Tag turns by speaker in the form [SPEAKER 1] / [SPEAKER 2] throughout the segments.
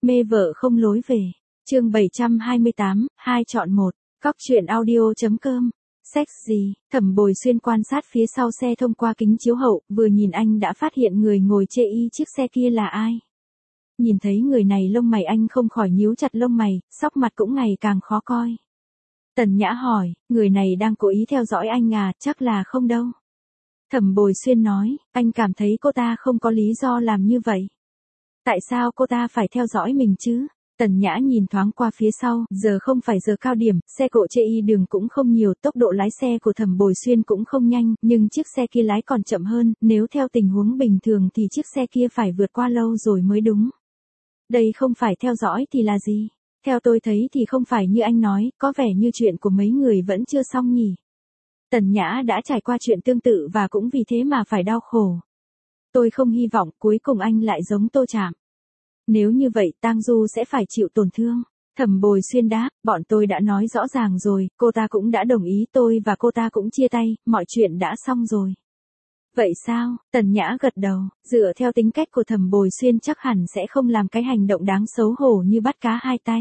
[SPEAKER 1] Mê vợ không lối về. Chương 728, 2 chọn 1. Cóc truyện audio.com. Sex gì? Thẩm Bồi Xuyên quan sát phía sau xe thông qua kính chiếu hậu, vừa nhìn anh đã phát hiện người ngồi chê y chiếc xe kia là ai. Nhìn thấy người này lông mày anh không khỏi nhíu chặt lông mày, sóc mặt cũng ngày càng khó coi. Tần Nhã hỏi, người này đang cố ý theo dõi anh à, chắc là không đâu. Thẩm Bồi Xuyên nói, anh cảm thấy cô ta không có lý do làm như vậy. Tại sao cô ta phải theo dõi mình chứ? Tần Nhã nhìn thoáng qua phía sau, giờ không phải giờ cao điểm, xe cộ chê y đường cũng không nhiều, tốc độ lái xe của Thẩm Bồi Xuyên cũng không nhanh, nhưng chiếc xe kia lái còn chậm hơn, nếu theo tình huống bình thường thì chiếc xe kia phải vượt qua lâu rồi mới đúng. Đây không phải theo dõi thì là gì? Theo tôi thấy thì không phải như anh nói, có vẻ như chuyện của mấy người vẫn chưa xong nhỉ. Tần Nhã đã trải qua chuyện tương tự và cũng vì thế mà phải đau khổ. Tôi không hy vọng cuối cùng anh lại giống Tô Trạm. Nếu như vậy Tang Du sẽ phải chịu tổn thương. Thẩm Bồi Xuyên đáp, bọn tôi đã nói rõ ràng rồi, cô ta cũng đã đồng ý, tôi và cô ta cũng chia tay, mọi chuyện đã xong rồi. Vậy sao? Tần Nhã gật đầu, dựa theo tính cách của Thẩm Bồi Xuyên chắc hẳn sẽ không làm cái hành động đáng xấu hổ như bắt cá hai tay.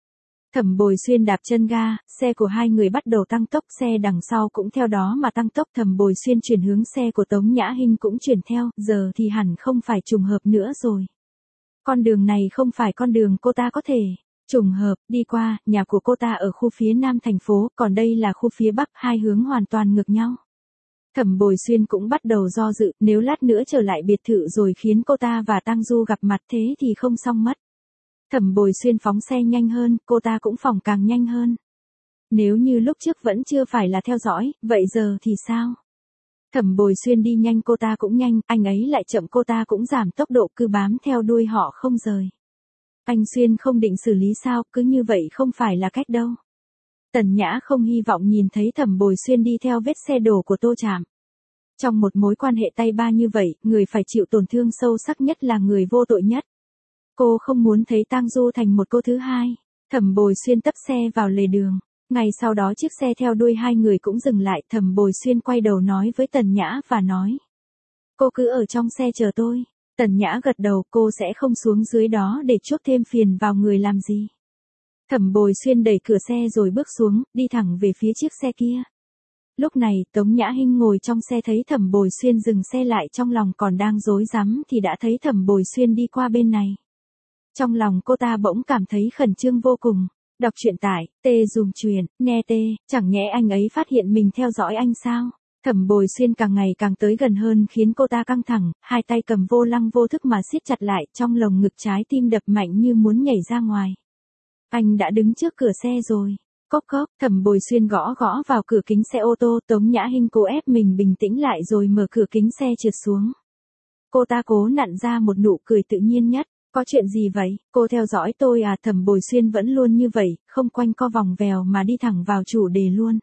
[SPEAKER 1] Thẩm Bồi Xuyên đạp chân ga, xe của hai người bắt đầu tăng tốc, xe đằng sau cũng theo đó mà tăng tốc. Thẩm Bồi Xuyên chuyển hướng, xe của Tống Nhã Hinh cũng chuyển theo, giờ thì hẳn không phải trùng hợp nữa rồi. Con đường này không phải con đường cô ta có thể trùng hợp đi qua, nhà của cô ta ở khu phía nam thành phố, còn đây là khu phía bắc, hai hướng hoàn toàn ngược nhau. Thẩm Bồi Xuyên cũng bắt đầu do dự, nếu lát nữa trở lại biệt thự rồi khiến cô ta và Tang Du gặp mặt thế thì không xong mất. Thẩm Bồi Xuyên phóng xe nhanh hơn, cô ta cũng phóng càng nhanh hơn. Nếu như lúc trước vẫn chưa phải là theo dõi, vậy giờ thì sao? Thẩm Bồi Xuyên đi nhanh cô ta cũng nhanh, anh ấy lại chậm cô ta cũng giảm tốc độ, cứ bám theo đuôi họ không rời. Anh Xuyên không định xử lý sao, cứ như vậy không phải là cách đâu. Tần Nhã không hy vọng nhìn thấy Thẩm Bồi Xuyên đi theo vết xe đổ của Tô Trạm. Trong một mối quan hệ tay ba như vậy, người phải chịu tổn thương sâu sắc nhất là người vô tội nhất. Cô không muốn thấy Tang Du thành một cô thứ hai. Thẩm Bồi Xuyên tấp xe vào lề đường. Ngay sau đó chiếc xe theo đuôi hai người cũng dừng lại. Thẩm Bồi Xuyên quay đầu nói với Tần Nhã và nói, cô cứ ở trong xe chờ tôi. Tần Nhã gật đầu, cô sẽ không xuống dưới đó để chuốc thêm phiền vào người làm gì. Thẩm Bồi Xuyên đẩy cửa xe rồi bước xuống, đi thẳng về phía chiếc xe kia. Lúc này Tống Nhã Hinh ngồi trong xe thấy Thẩm Bồi Xuyên dừng xe lại, trong lòng còn đang rối rắm thì đã thấy Thẩm Bồi Xuyên đi qua bên này. Trong lòng cô ta bỗng cảm thấy khẩn trương vô cùng. Đọc truyện tại t-dùng-truyện, nghe t, chẳng nhẽ anh ấy phát hiện mình theo dõi anh sao? Thẩm Bồi Xuyên càng ngày càng tới gần hơn khiến cô ta căng thẳng, hai tay cầm vô lăng vô thức mà siết chặt lại, trong lồng ngực trái tim đập mạnh như muốn nhảy ra ngoài. Anh đã đứng trước cửa xe rồi. Cốc cốc, Thẩm Bồi Xuyên gõ gõ vào cửa kính xe ô tô. Tống Nhã Hinh cố ép mình bình tĩnh lại rồi mở cửa kính xe trượt xuống. Cô ta cố nặn ra một nụ cười tự nhiên nhất. Có chuyện gì vậy? Cô theo dõi tôi à? Thẩm Bồi Xuyên vẫn luôn như vậy, không quanh co vòng vèo mà đi thẳng vào chủ đề luôn.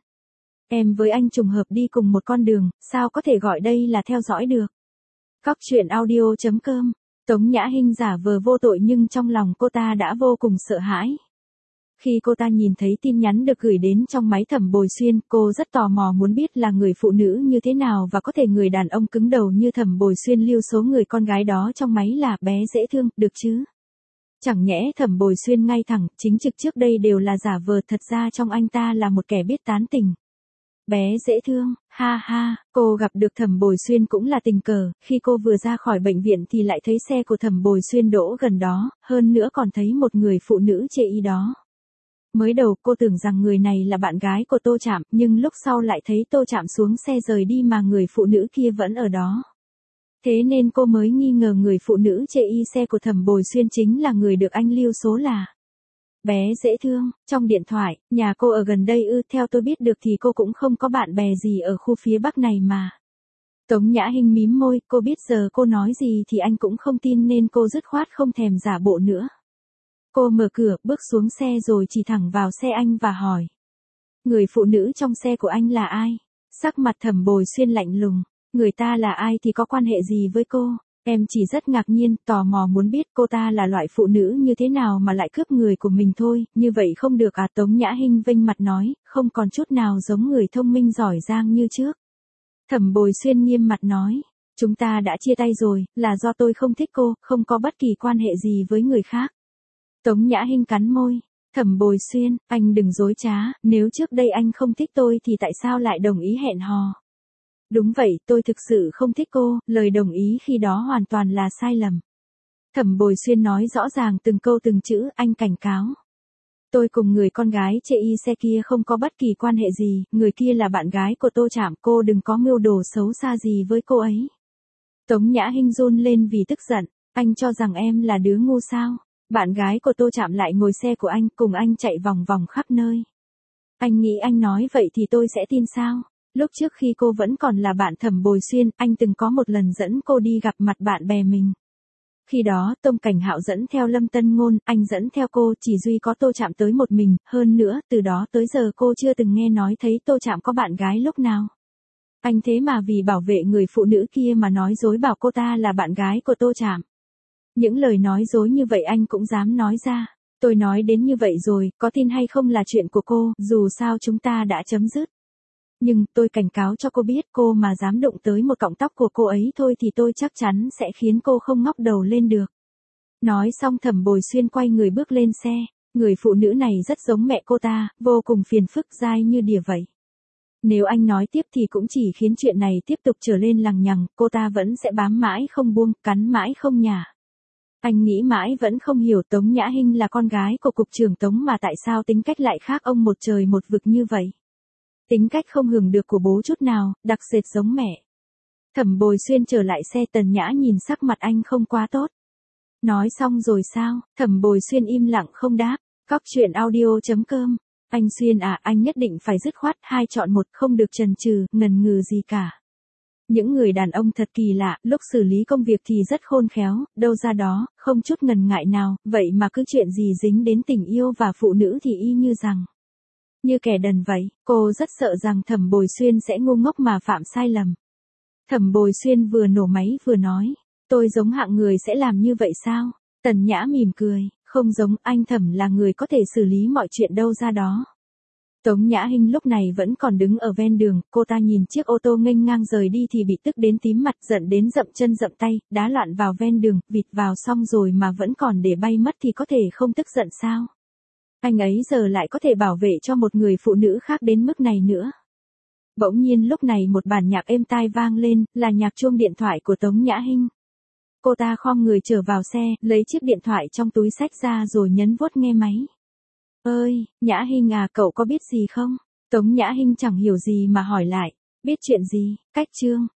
[SPEAKER 1] Em với anh trùng hợp đi cùng một con đường, sao có thể gọi đây là theo dõi được? Cóc truyện audio.com. Tống Nhã Hinh giả vờ vô tội nhưng trong lòng cô ta đã vô cùng sợ hãi. Khi cô ta nhìn thấy tin nhắn được gửi đến trong máy Thẩm Bồi Xuyên, cô rất tò mò muốn biết là người phụ nữ như thế nào và có thể người đàn ông cứng đầu như Thẩm Bồi Xuyên lưu số người con gái đó trong máy là bé dễ thương, được chứ? Chẳng nhẽ Thẩm Bồi Xuyên ngay thẳng, chính trực trước đây đều là giả vờ, thật ra trong anh ta là một kẻ biết tán tỉnh. Bé dễ thương, ha ha, cô gặp được Thẩm Bồi Xuyên cũng là tình cờ, khi cô vừa ra khỏi bệnh viện thì lại thấy xe của Thẩm Bồi Xuyên đỗ gần đó, hơn nữa còn thấy một người phụ nữ chê y đó. Mới đầu cô tưởng rằng người này là bạn gái của Tô Trạm, nhưng lúc sau lại thấy Tô Trạm xuống xe rời đi mà người phụ nữ kia vẫn ở đó. Thế nên cô mới nghi ngờ người phụ nữ chê y xe của Thẩm Bồi Xuyên chính là người được anh lưu số là bé dễ thương. Trong điện thoại, nhà cô ở gần đây ư? Theo tôi biết được thì cô cũng không có bạn bè gì ở khu phía bắc này mà. Tống Nhã Hinh mím môi, cô biết giờ cô nói gì thì anh cũng không tin nên cô dứt khoát không thèm giả bộ nữa. Cô mở cửa, bước xuống xe rồi chỉ thẳng vào xe anh và hỏi. Người phụ nữ trong xe của anh là ai? Sắc mặt Thẩm Bồi Xuyên lạnh lùng. Người ta là ai thì có quan hệ gì với cô? Em chỉ rất ngạc nhiên, tò mò muốn biết cô ta là loại phụ nữ như thế nào mà lại cướp người của mình thôi, như vậy không được à? Tống Nhã Hinh vênh mặt nói, không còn chút nào giống người thông minh giỏi giang như trước. Thẩm Bồi Xuyên nghiêm mặt nói, chúng ta đã chia tay rồi, là do tôi không thích cô, không có bất kỳ quan hệ gì với người khác. Tống Nhã Hinh cắn môi. Thẩm Bồi Xuyên, anh đừng dối trá, nếu trước đây anh không thích tôi thì tại sao lại đồng ý hẹn hò? Đúng vậy, tôi thực sự không thích cô, lời đồng ý khi đó hoàn toàn là sai lầm. Thẩm Bồi Xuyên nói rõ ràng từng câu từng chữ, anh cảnh cáo. Tôi cùng người con gái chê y xe kia không có bất kỳ quan hệ gì, người kia là bạn gái của Tô Trạm, cô đừng có mưu đồ xấu xa gì với cô ấy. Tống Nhã Hinh run lên vì tức giận, anh cho rằng em là đứa ngu sao? Bạn gái của Tô Trạm lại ngồi xe của anh, cùng anh chạy vòng vòng khắp nơi. Anh nghĩ anh nói vậy thì tôi sẽ tin sao? Lúc trước khi cô vẫn còn là bạn Thẩm Bồi Xuyên, anh từng có một lần dẫn cô đi gặp mặt bạn bè mình. Khi đó, Tông Cảnh Hạo dẫn theo Lâm Tân Ngôn, anh dẫn theo cô, chỉ duy có Tô Trạm tới một mình, hơn nữa, từ đó tới giờ cô chưa từng nghe nói thấy Tô Trạm có bạn gái lúc nào. Anh thế mà vì bảo vệ người phụ nữ kia mà nói dối bảo cô ta là bạn gái của Tô Trạm. Những lời nói dối như vậy anh cũng dám nói ra. Tôi nói đến như vậy rồi, có tin hay không là chuyện của cô, dù sao chúng ta đã chấm dứt. Nhưng, tôi cảnh cáo cho cô biết cô mà dám đụng tới một cọng tóc của cô ấy thôi thì tôi chắc chắn sẽ khiến cô không ngóc đầu lên được. Nói xong Thẩm Bồi Xuyên quay người bước lên xe, người phụ nữ này rất giống mẹ cô ta, vô cùng phiền phức dai như đỉa vậy. Nếu anh nói tiếp thì cũng chỉ khiến chuyện này tiếp tục trở lên lằng nhằng, cô ta vẫn sẽ bám mãi không buông, cắn mãi không nhả. Anh nghĩ mãi vẫn không hiểu Tống Nhã Hinh là con gái của cục trưởng Tống mà tại sao tính cách lại khác ông một trời một vực như vậy. Tính cách không hưởng được của bố chút nào, đặc sệt giống mẹ. Thẩm Bồi Xuyên trở lại xe, Tần Nhã nhìn sắc mặt anh không quá tốt. Nói xong rồi sao? Thẩm Bồi Xuyên im lặng không đáp. Cóc truyện audio.com. Anh Xuyên à, anh nhất định phải dứt khoát, hai chọn một, không được chần chừ, ngần ngừ gì cả. Những người đàn ông thật kỳ lạ, lúc xử lý công việc thì rất khôn khéo, đâu ra đó, không chút ngần ngại nào, vậy mà cứ chuyện gì dính đến tình yêu và phụ nữ thì y như rằng. Như kẻ đần vậy, cô rất sợ rằng Thẩm Bồi Xuyên sẽ ngu ngốc mà phạm sai lầm. Thẩm Bồi Xuyên vừa nổ máy vừa nói, tôi giống hạng người sẽ làm như vậy sao? Tần Nhã mỉm cười, không giống, anh Thẩm là người có thể xử lý mọi chuyện đâu ra đó. Tống Nhã Hinh lúc này vẫn còn đứng ở ven đường, cô ta nhìn chiếc ô tô nghênh ngang rời đi thì bị tức đến tím mặt, giận đến dậm chân dậm tay, đá loạn vào ven đường, vịt vào xong rồi mà vẫn còn để bay mất thì có thể không tức giận sao? Anh ấy giờ lại có thể bảo vệ cho một người phụ nữ khác đến mức này nữa. Bỗng nhiên lúc này một bản nhạc êm tai vang lên, là nhạc chuông điện thoại của Tống Nhã Hinh. Cô ta khom người trở vào xe, lấy chiếc điện thoại trong túi xách ra rồi nhấn vuốt nghe máy. Ơi, Nhã Hinh à, cậu có biết gì không? Tống Nhã Hinh chẳng hiểu gì mà hỏi lại. Biết chuyện gì? Cách chương.